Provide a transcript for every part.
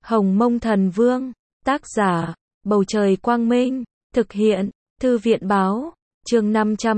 Hồng Mông Thần Vương, tác giả, Bầu Trời Quang Minh, thực hiện, Thư viện Báo, chương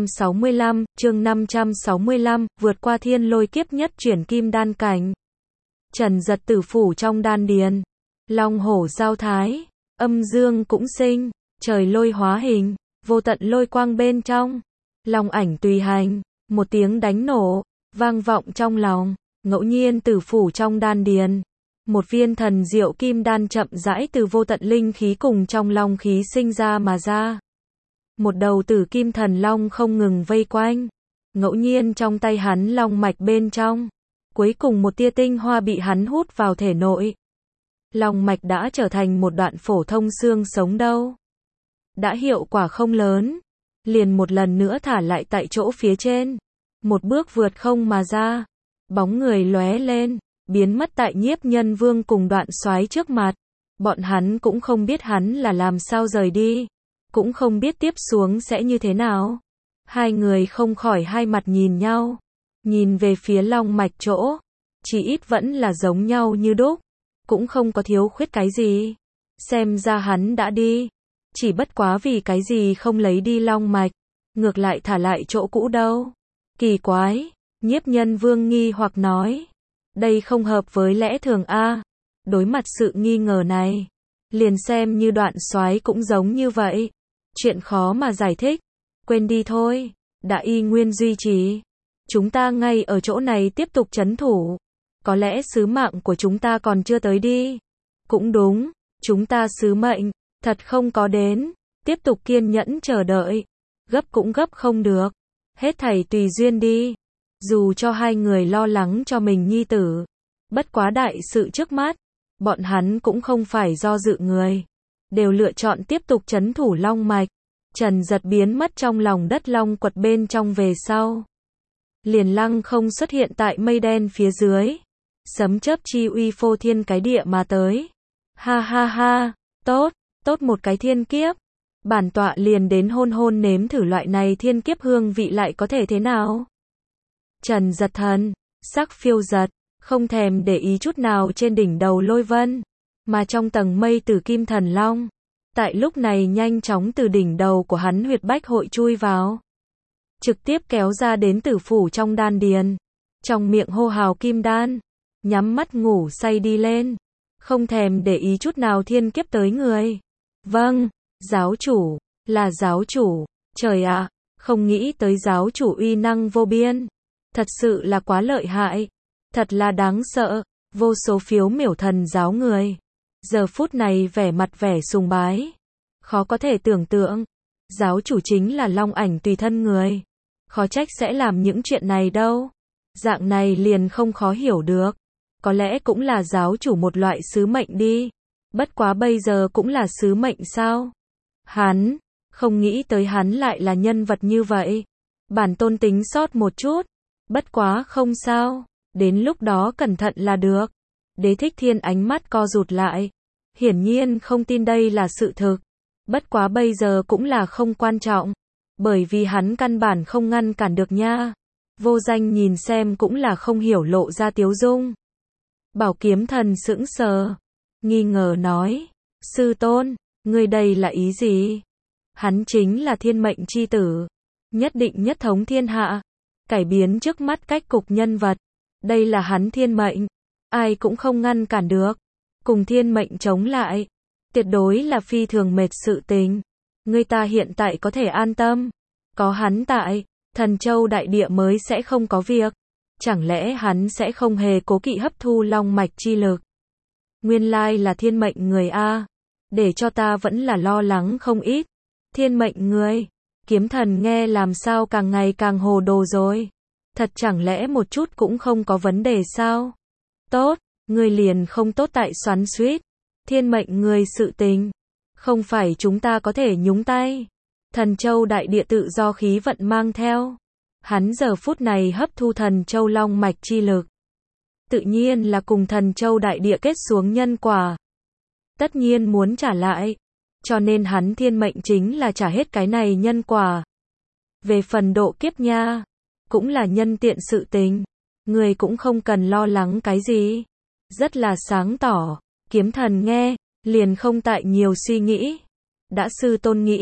565, vượt qua thiên lôi kiếp nhất chuyển kim đan cảnh. Trần Giật tử phủ trong đan điền, long hổ giao thái, âm dương cũng sinh, trời lôi hóa hình, vô tận lôi quang bên trong, long ảnh tùy hành, một tiếng đánh nổ, vang vọng trong lòng, ngẫu nhiên tử phủ trong đan điền. Một viên thần diệu kim đan chậm rãi từ vô tận linh khí cùng trong long khí sinh ra mà ra. Một đầu tử kim thần long không ngừng vây quanh. Ngẫu nhiên trong tay hắn long mạch bên trong. Cuối cùng một tia tinh hoa bị hắn hút vào thể nội. Long mạch đã trở thành một đoạn phổ thông xương sống đâu. Đã hiệu quả không lớn. Liền một lần nữa thả lại tại chỗ phía trên. Một bước vượt không mà ra. Bóng người lóe lên. Biến mất tại Nhiếp Nhân Vương cùng Đoạn Soái trước mặt. Bọn hắn cũng không biết hắn là làm sao rời đi. Cũng không biết tiếp xuống sẽ như thế nào. Hai người không khỏi hai mặt nhìn nhau. Nhìn về phía long mạch chỗ. Chỉ ít vẫn là giống nhau như đúc. Cũng không có thiếu khuyết cái gì. Xem ra hắn đã đi. Chỉ bất quá vì cái gì không lấy đi long mạch. Ngược lại thả lại chỗ cũ đâu. Kỳ quái. Nhiếp Nhân Vương nghi hoặc nói. Đây không hợp với lẽ thường a. Đối mặt sự nghi ngờ này, liền xem như Đoạn Soái cũng giống như vậy. Chuyện khó mà giải thích. Quên đi thôi, đã y nguyên duy trì. Chúng ta ngay ở chỗ này tiếp tục trấn thủ. Có lẽ sứ mạng của chúng ta còn chưa tới đi. Cũng đúng, chúng ta sứ mệnh thật không có đến. Tiếp tục kiên nhẫn chờ đợi. Gấp cũng gấp không được. Hết thảy tùy duyên đi. Dù cho hai người lo lắng cho mình nhi tử, bất quá đại sự trước mắt, bọn hắn cũng không phải do dự người, đều lựa chọn tiếp tục trấn thủ long mạch. Trần Giật biến mất trong lòng đất long quật bên trong về sau, liền lăng không xuất hiện tại mây đen phía dưới, sấm chớp chi uy phô thiên cái địa mà tới. Ha ha ha, tốt một cái thiên kiếp. Bản tọa liền đến hôn nếm thử loại này thiên kiếp hương vị lại có thể thế nào. Trần Giật thần sắc phiêu giật, không thèm để ý chút nào trên đỉnh đầu lôi vân, mà trong tầng mây tử kim thần long, tại lúc này nhanh chóng từ đỉnh đầu của hắn huyệt bách hội chui vào, trực tiếp kéo ra đến tử phủ trong đan điền, trong miệng hô hào kim đan, nhắm mắt ngủ say đi lên, không thèm để ý chút nào thiên kiếp tới người. Vâng, giáo chủ, là giáo chủ, trời ạ, không nghĩ tới giáo chủ uy năng vô biên. Thật sự là quá lợi hại. Thật là đáng sợ. Vô số phiếu miểu thần giáo người. Giờ phút này vẻ mặt vẻ sùng bái. Khó có thể tưởng tượng. Giáo chủ chính là long ảnh tùy thân người. Khó trách sẽ làm những chuyện này đâu. Dạng này liền không khó hiểu được. Có lẽ cũng là giáo chủ một loại sứ mệnh đi. Bất quá bây giờ cũng là sứ mệnh sao? Hắn, không nghĩ tới hắn lại là nhân vật như vậy. Bản tôn tính sót một chút. Bất quá không sao, đến lúc đó cẩn thận là được. Đế Thích Thiên ánh mắt co rụt lại. Hiển nhiên không tin đây là sự thực. Bất quá bây giờ cũng là không quan trọng. Bởi vì hắn căn bản không ngăn cản được nha. Vô Danh nhìn xem cũng là không hiểu lộ ra tiếu dung. Bảo Kiếm Thần sững sờ. Nghi ngờ nói. Sư tôn, ngươi đây là ý gì? Hắn chính là thiên mệnh chi tử. Nhất định nhất thống thiên hạ. Cải biến trước mắt cách cục nhân vật. Đây là hắn thiên mệnh. Ai cũng không ngăn cản được. Cùng thiên mệnh chống lại. Tuyệt đối là phi thường mệt sự tình. Người ta hiện tại có thể an tâm. Có hắn tại, Thần Châu đại địa mới sẽ không có việc. Chẳng lẽ hắn sẽ không hề cố kỵ hấp thu long mạch chi lực. Nguyên lai là thiên mệnh người a. Để cho ta vẫn là lo lắng không ít. Thiên mệnh người. Kiếm Thần nghe làm sao càng ngày càng hồ đồ rồi. Thật chẳng lẽ một chút cũng không có vấn đề sao? Tốt, người liền không tốt tại xoắn xuýt. Thiên mệnh người sự tình. Không phải chúng ta có thể nhúng tay. Thần Châu đại địa tự do khí vận mang theo. Hắn giờ phút này hấp thu Thần Châu long mạch chi lực. Tự nhiên là cùng Thần Châu đại địa kết xuống nhân quả. Tất nhiên muốn trả lại. Cho nên hắn thiên mệnh chính là trả hết cái này nhân quả. Về phần độ kiếp nha, cũng là nhân tiện sự tình. Người cũng không cần lo lắng cái gì. Rất là sáng tỏ. Kiếm thần nghe, liền không tại nhiều suy nghĩ. Đã sư tôn nghĩ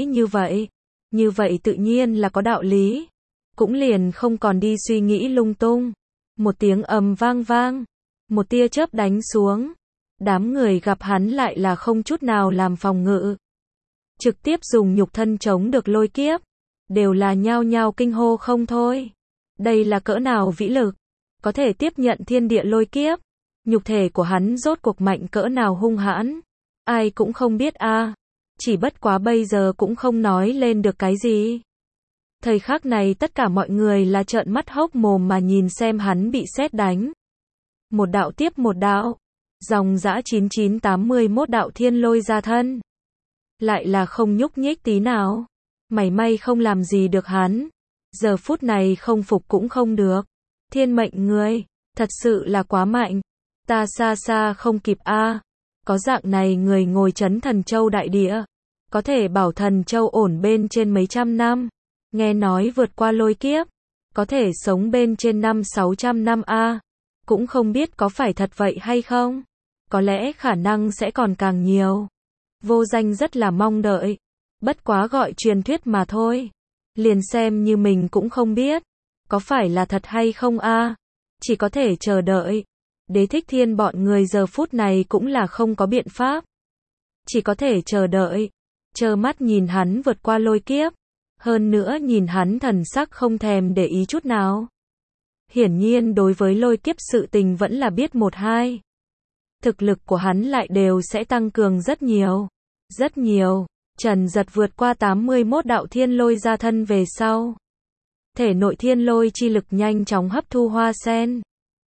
như vậy tự nhiên là có đạo lý. Cũng liền không còn đi suy nghĩ lung tung. Một tiếng ầm vang vang, một tia chớp đánh xuống. Đám người gặp hắn lại là không chút nào làm phòng ngự. Trực tiếp dùng nhục thân chống được lôi kiếp. Đều là nhao nhao kinh hô không thôi. Đây là cỡ nào vĩ lực, có thể tiếp nhận thiên địa lôi kiếp. Nhục thể của hắn rốt cuộc mạnh cỡ nào hung hãn. Ai cũng không biết a. Chỉ bất quá bây giờ cũng không nói lên được cái gì. Thời khắc này tất cả mọi người là trợn mắt hốc mồm mà nhìn xem hắn bị sét đánh. Một đạo tiếp một đạo. Dòng dã 9981 đạo thiên lôi ra thân. Lại là không nhúc nhích tí nào. Mảy may không làm gì được hắn. Giờ phút này không phục cũng không được. Thiên mệnh ngươi, thật sự là quá mạnh. Ta xa xa không kịp a. Có dạng này người ngồi chấn thần châu đại địa. Có thể bảo thần châu ổn bên trên mấy trăm năm. Nghe nói vượt qua lôi kiếp. Có thể sống bên trên 500-600 năm a. Cũng không biết có phải thật vậy hay không. Có lẽ khả năng sẽ còn càng nhiều. Vô danh rất là mong đợi. Bất quá gọi truyền thuyết mà thôi. Liền xem như mình cũng không biết. Có phải là thật hay không a? Chỉ có thể chờ đợi. Đế Thích Thiên bọn người giờ phút này cũng là không có biện pháp. Chỉ có thể chờ đợi. Trơ mắt nhìn hắn vượt qua lôi kiếp. Hơn nữa nhìn hắn thần sắc không thèm để ý chút nào. Hiển nhiên đối với lôi kiếp sự tình vẫn là biết một hai. Thực lực của hắn lại đều sẽ tăng cường rất nhiều. Rất nhiều. Trần Giật vượt qua 81 đạo thiên lôi ra thân về sau. Thể nội thiên lôi chi lực nhanh chóng hấp thu hoa sen.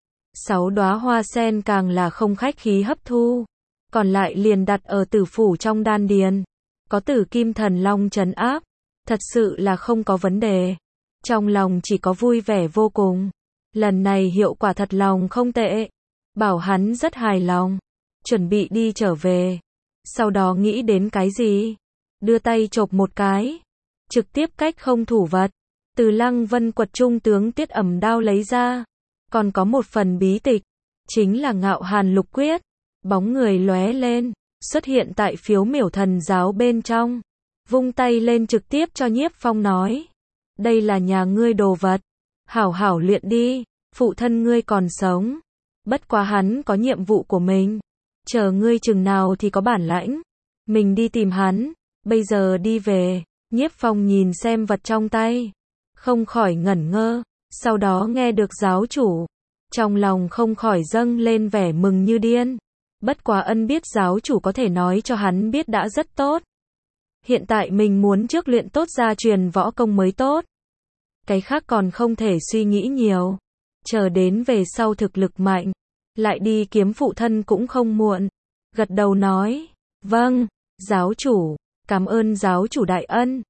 6 đóa hoa sen càng là không khách khí hấp thu. Còn lại liền đặt ở tử phủ trong đan điền. Có tử kim thần long trấn áp. Thật sự là không có vấn đề. Trong lòng chỉ có vui vẻ vô cùng. Lần này hiệu quả thật lòng không tệ. Bảo hắn rất hài lòng. Chuẩn bị đi trở về. Sau đó nghĩ đến cái gì? Đưa tay chộp một cái. Trực tiếp cách không thủ vật. Từ Lăng Vân Quật trung tướng Tiết Ẩm đao lấy ra. Còn có một phần bí tịch. Chính là Ngạo Hàn Lục Quyết. Bóng người lóe lên. Xuất hiện tại Phiếu Miểu Thần Giáo bên trong. Vung tay lên trực tiếp cho Nhiếp Phong nói. Đây là nhà ngươi đồ vật. Hảo hảo luyện đi. Phụ thân ngươi còn sống. Bất quá hắn có nhiệm vụ của mình. Chờ ngươi chừng nào thì có bản lãnh. Mình đi tìm hắn. Bây giờ đi về. Nhiếp Phong nhìn xem vật trong tay. Không khỏi ngẩn ngơ. Sau đó nghe được giáo chủ. Trong lòng không khỏi dâng lên vẻ mừng như điên. Bất quá ân biết giáo chủ có thể nói cho hắn biết đã rất tốt. Hiện tại mình muốn trước luyện tốt gia truyền võ công mới tốt. Cái khác còn không thể suy nghĩ nhiều. Chờ đến về sau thực lực mạnh. Lại đi kiếm phụ thân cũng không muộn. Gật đầu nói. Vâng, giáo chủ. Cảm ơn giáo chủ đại ân.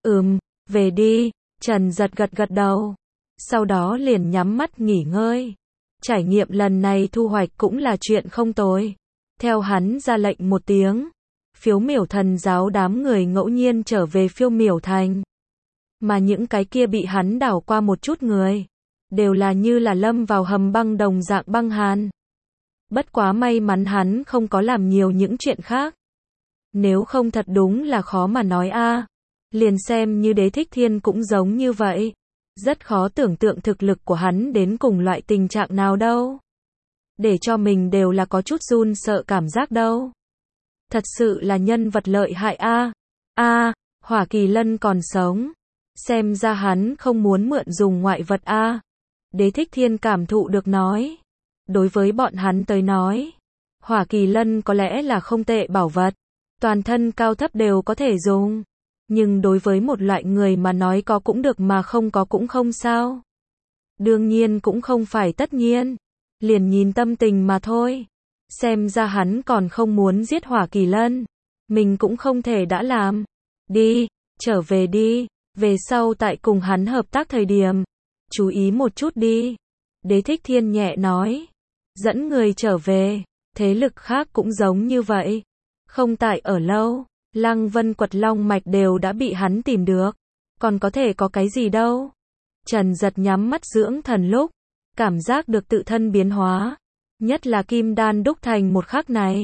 Về đi. Trần Giật gật đầu. Sau đó liền nhắm mắt nghỉ ngơi. Trải nghiệm lần này thu hoạch cũng là chuyện không tồi. Theo hắn ra lệnh một tiếng. Phiếu Miểu Thần Giáo đám người ngẫu nhiên trở về Phiêu Miểu Thành. Mà những cái kia bị hắn đảo qua một chút người. Đều là như là lâm vào hầm băng đồng dạng băng hàn. Bất quá may mắn hắn không có làm nhiều những chuyện khác. Nếu không thật đúng là khó mà nói a. Liền xem như Đế Thích Thiên cũng giống như vậy. Rất khó tưởng tượng thực lực của hắn đến cùng loại tình trạng nào đâu. Để cho mình đều là có chút run sợ cảm giác đâu. Thật sự là nhân vật lợi hại a. Hỏa Kỳ Lân còn sống. Xem ra hắn không muốn mượn dùng ngoại vật a. Đế Thích Thiên cảm thụ được nói. Đối với bọn hắn tới nói. Hỏa Kỳ Lân có lẽ là không tệ bảo vật. Toàn thân cao thấp đều có thể dùng. Nhưng đối với một loại người mà nói có cũng được mà không có cũng không sao. Đương nhiên cũng không phải tất nhiên. Liền nhìn tâm tình mà thôi. Xem ra hắn còn không muốn giết Hỏa Kỳ Lân. Mình cũng không thể đã làm. Đi, trở về đi. Về sau tại cùng hắn hợp tác thời điểm. Chú ý một chút đi. Đế Thích Thiên nhẹ nói. Dẫn người trở về. Thế lực khác cũng giống như vậy. Không tại ở lâu. Lăng Vân Quật Long Mạch đều đã bị hắn tìm được. Còn có thể có cái gì đâu. Trần Giật nhắm mắt dưỡng thần lúc. Cảm giác được tự thân biến hóa. Nhất là kim đan đúc thành một khắc này.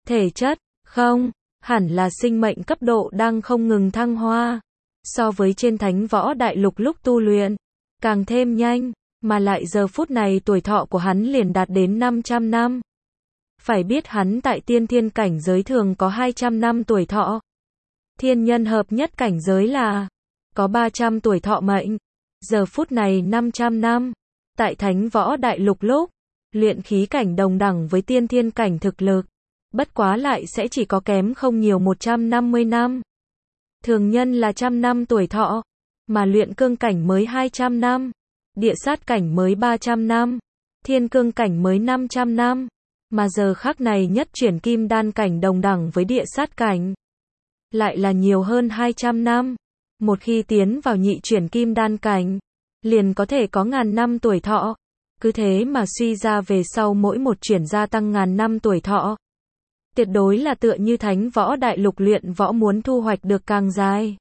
Thể chất, không, hẳn là sinh mệnh cấp độ đang không ngừng thăng hoa. So với trên Thánh Võ Đại Lục lúc tu luyện, càng thêm nhanh, mà lại giờ phút này tuổi thọ của hắn liền đạt đến 500 năm. Phải biết hắn tại tiên thiên cảnh giới thường có 200 năm tuổi thọ. Thiên nhân hợp nhất cảnh giới là có 300 tuổi thọ mệnh. Giờ phút này 500 năm. Tại Thánh Võ Đại Lục lúc, luyện khí cảnh đồng đẳng với tiên thiên cảnh thực lực. Bất quá lại sẽ chỉ có kém không nhiều 150 năm. Thường nhân là 100 năm tuổi thọ, mà luyện cương cảnh mới 200 năm, địa sát cảnh mới 300 năm, thiên cương cảnh mới 500 năm, mà giờ khắc này nhất chuyển kim đan cảnh đồng đẳng với địa sát cảnh, lại là nhiều hơn 200 năm. Một khi tiến vào nhị chuyển kim đan cảnh, liền có thể có ngàn năm tuổi thọ. Cứ thế mà suy ra về sau mỗi một chuyển gia tăng ngàn năm tuổi thọ. Tuyệt đối là tựa như Thánh Võ Đại Lục luyện võ muốn thu hoạch được càng dài.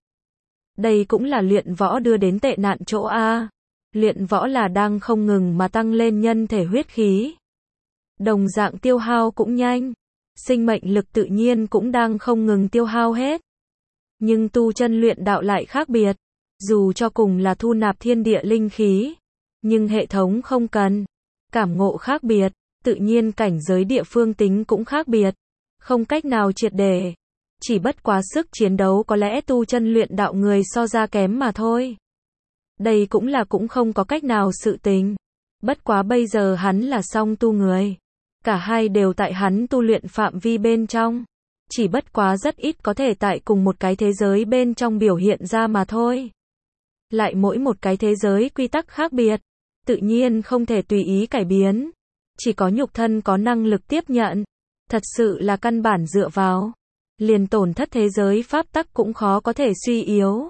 Đây cũng là luyện võ đưa đến tệ nạn chỗ A. Luyện võ là đang không ngừng mà tăng lên nhân thể huyết khí. Đồng dạng tiêu hao cũng nhanh. Sinh mệnh lực tự nhiên cũng đang không ngừng tiêu hao hết. Nhưng tu chân luyện đạo lại khác biệt. Dù cho cùng là thu nạp thiên địa linh khí, nhưng hệ thống không cần. Cảm ngộ khác biệt, tự nhiên cảnh giới địa phương tính cũng khác biệt. Không cách nào triệt để. Chỉ bất quá sức chiến đấu có lẽ tu chân luyện đạo người so ra kém mà thôi. Đây cũng là cũng không có cách nào sự tình. Bất quá bây giờ hắn là song tu người. Cả hai đều tại hắn tu luyện phạm vi bên trong. Chỉ bất quá rất ít có thể tại cùng một cái thế giới bên trong biểu hiện ra mà thôi. Lại mỗi một cái thế giới quy tắc khác biệt. Tự nhiên không thể tùy ý cải biến. Chỉ có nhục thân có năng lực tiếp nhận. Thật sự là căn bản dựa vào. Liền tổn thất thế giới pháp tắc cũng khó có thể suy yếu.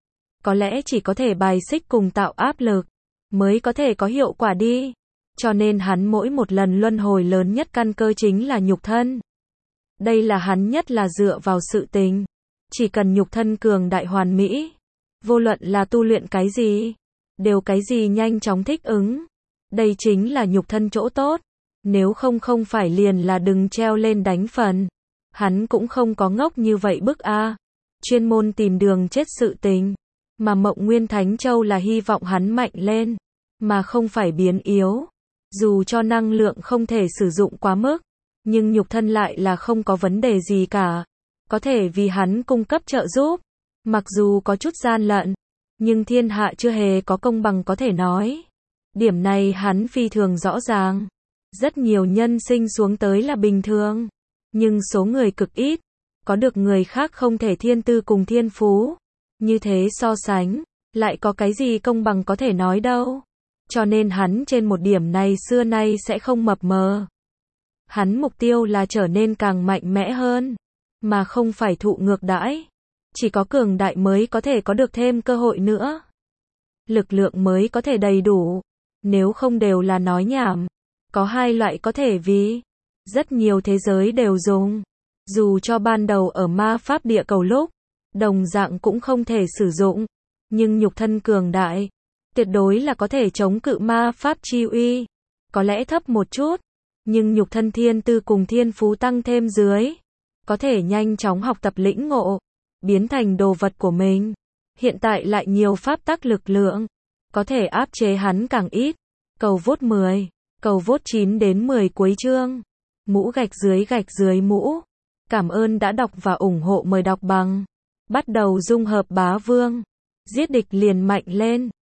Có lẽ chỉ có thể bài xích cùng tạo áp lực. Mới có thể có hiệu quả đi. Cho nên hắn mỗi một lần luân hồi lớn nhất căn cơ chính là nhục thân. Đây là hắn nhất là dựa vào sự tình. Chỉ cần nhục thân cường đại hoàn mỹ. Vô luận là tu luyện cái gì. Đều cái gì nhanh chóng thích ứng. Đây chính là nhục thân chỗ tốt. Nếu không phải liền là đừng treo lên đánh phần. Hắn cũng không có ngốc như vậy bức a. Chuyên môn tìm đường chết sự tình. Mà Mộng Nguyên Thánh Châu là hy vọng hắn mạnh lên. Mà không phải biến yếu. Dù cho năng lượng không thể sử dụng quá mức. Nhưng nhục thân lại là không có vấn đề gì cả. Có thể vì hắn cung cấp trợ giúp. Mặc dù có chút gian lận. Nhưng thiên hạ chưa hề có công bằng có thể nói. Điểm này hắn phi thường rõ ràng. Rất nhiều nhân sinh xuống tới là bình thường. Nhưng số người cực ít. Có được người khác không thể thiên tư cùng thiên phú. Như thế so sánh. Lại có cái gì công bằng có thể nói đâu. Cho nên hắn trên một điểm này xưa nay sẽ không mập mờ. Hắn mục tiêu là trở nên càng mạnh mẽ hơn. Mà không phải thụ ngược đãi. Chỉ có cường đại mới có thể có được thêm cơ hội nữa. Lực lượng mới có thể đầy đủ. Nếu không đều là nói nhảm. Có hai loại có thể vì rất nhiều thế giới đều dùng. Dù cho ban đầu ở ma pháp địa cầu lúc, đồng dạng cũng không thể sử dụng. Nhưng nhục thân cường đại, tuyệt đối là có thể chống cự ma pháp chi uy. Có lẽ thấp một chút, nhưng nhục thân thiên tư cùng thiên phú tăng thêm dưới. Có thể nhanh chóng học tập lĩnh ngộ, biến thành đồ vật của mình. Hiện tại lại nhiều pháp tắc lực lượng, có thể áp chế hắn càng ít. Cầu vote 10, cầu vote 9 đến 10 cuối chương. Mũ gạch dưới mũ. Cảm ơn đã đọc và ủng hộ, mời đọc bằng. Bắt đầu dung hợp bá vương. Giết địch liền mạnh lên.